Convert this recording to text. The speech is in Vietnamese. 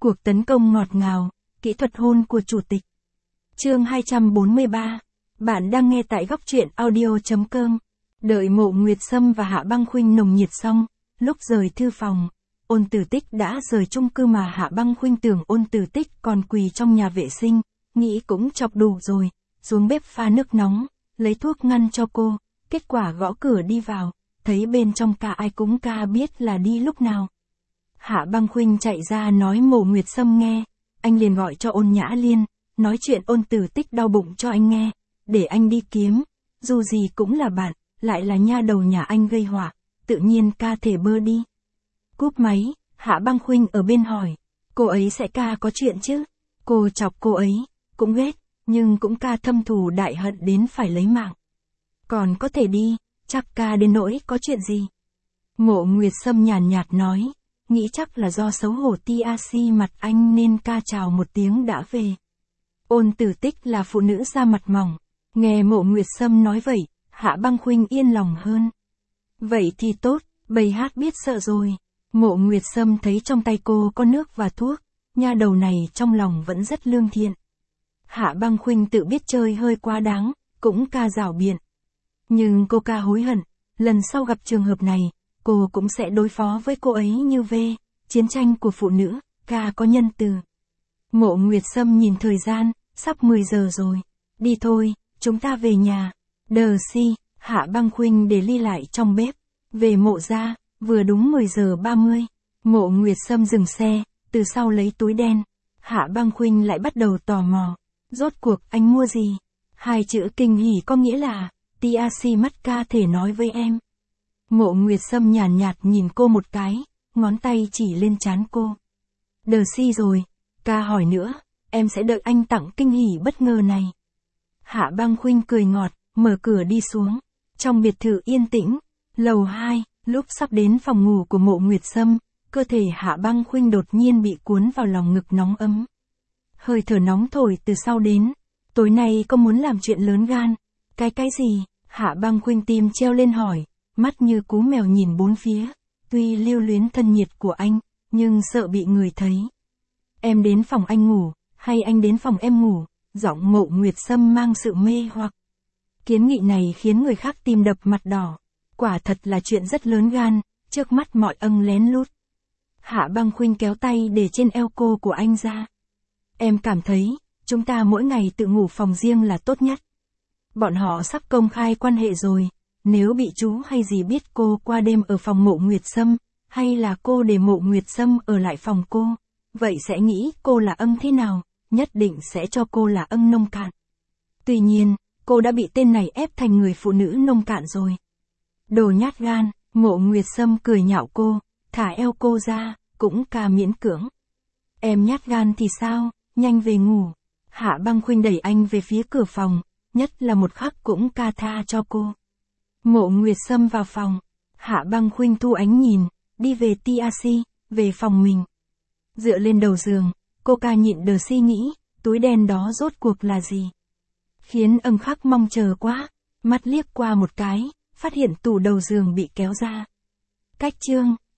Cuộc tấn công ngọt ngào, kỹ thuật hôn của chủ tịch. Chương 243. Bạn đang nghe tại góc truyện audio.com. Đợi Mộ Nguyệt Sâm và Hạ Băng Khuynh nồng nhiệt xong, lúc rời thư phòng, Ôn Tử Tích đã rời chung cư mà Hạ Băng Khuynh tưởng Ôn Tử Tích còn quỳ trong nhà vệ sinh, nghĩ cũng chọc đủ rồi, xuống bếp pha nước nóng, lấy thuốc ngăn cho cô, kết quả gõ cửa đi vào, thấy bên trong cả ai cũng biết là đi lúc nào. Hạ Băng Khuynh chạy ra nói Mộ Nguyệt Sâm nghe, anh liền gọi cho Ôn Nhã Liên, nói chuyện Ôn Tử Tích đau bụng cho anh nghe, để anh đi kiếm, dù gì cũng là bạn, lại là nha đầu nhà anh gây họa, tự nhiên thể bơ đi. Cúp máy, Hạ Băng Khuynh ở bên hỏi, cô ấy sẽ có chuyện chứ? Cô chọc cô ấy, cũng ghét, nhưng cũng thâm thù đại hận đến phải lấy mạng. Còn có thể đi, chắc đến nỗi có chuyện gì? Mộ Nguyệt Sâm nhàn nhạt nói, nghĩ chắc là do xấu hổ TAC mặt anh nên chào một tiếng đã về. Ôn Tử Tích là phụ nữ da mặt mỏng, nghe Mộ Nguyệt Sâm nói vậy, Hạ Băng Khuynh yên lòng hơn. Vậy thì tốt, bầy hát biết sợ rồi. Mộ Nguyệt Sâm thấy trong tay cô có nước và thuốc, nha đầu này trong lòng vẫn rất lương thiện. Hạ Băng Khuynh tự biết chơi hơi quá đáng, cũng giảo biện. Nhưng cô hối hận, lần sau gặp trường hợp này, cô cũng sẽ đối phó với cô ấy như chiến tranh của phụ nữ, có nhân từ. Mộ Nguyệt Sâm nhìn thời gian, sắp 10 giờ rồi. Đi thôi, chúng ta về nhà. Hạ Băng Khuynh để ly lại trong bếp. Về Mộ ra, vừa đúng 10 giờ 30. Mộ Nguyệt Sâm dừng xe, từ sau lấy túi đen. Hạ Băng Khuynh lại bắt đầu tò mò. Rốt cuộc anh mua gì? Hai chữ kinh hỉ có nghĩa là, TAC mắt thể nói với em. Mộ Nguyệt Sâm nhàn nhạt nhìn cô một cái, ngón tay chỉ lên trán cô. Rồi, hỏi nữa, em sẽ đợi anh tặng kinh hỉ bất ngờ này. Hạ Băng Khuynh cười ngọt, mở cửa đi xuống. Trong biệt thự yên tĩnh, lầu 2, lúc sắp đến phòng ngủ của Mộ Nguyệt Sâm, cơ thể Hạ Băng Khuynh đột nhiên bị cuốn vào lòng ngực nóng ấm. Hơi thở nóng thổi từ sau đến. Tối nay có muốn làm chuyện lớn gan? Cái gì? Hạ Băng Khuynh tim treo lên hỏi, mắt như cú mèo nhìn bốn phía. Tuy lưu luyến thân nhiệt của anh, nhưng sợ bị người thấy. Em đến phòng anh ngủ, hay anh đến phòng em ngủ? Giọng Mộ Nguyệt Sâm mang sự mê hoặc. Kiến nghị này khiến người khác tim đập mặt đỏ. Quả thật là chuyện rất lớn gan, trước mắt mọi lén lút. Hạ Băng Khuynh kéo tay để trên eo cô của anh ra. Em cảm thấy, chúng ta mỗi ngày tự ngủ phòng riêng là tốt nhất. Bọn họ sắp công khai quan hệ rồi, nếu bị chú hay gì biết cô qua đêm ở phòng Mộ Nguyệt Sâm, hay là cô để Mộ Nguyệt Sâm ở lại phòng cô, vậy sẽ nghĩ cô là thế nào, nhất định sẽ cho cô là nông cạn. Tuy nhiên, cô đã bị tên này ép thành người phụ nữ nông cạn rồi. Đồ nhát gan, Mộ Nguyệt Sâm cười nhạo cô, thả eo cô ra, cũng miễn cưỡng. Em nhát gan thì sao, nhanh về ngủ. Hạ Băng Khuynh đẩy anh về phía cửa phòng, nhất là một khắc cũng tha cho cô. Mộ Nguyệt Sâm vào phòng, Hạ Băng Khuynh thu ánh nhìn, đi về TAC, về phòng mình. Dựa lên đầu giường, cô nhịn suy nghĩ, túi đen đó rốt cuộc là gì? Khiến khắc mong chờ quá, mắt liếc qua một cái, phát hiện tủ đầu giường bị kéo ra. Cách chương.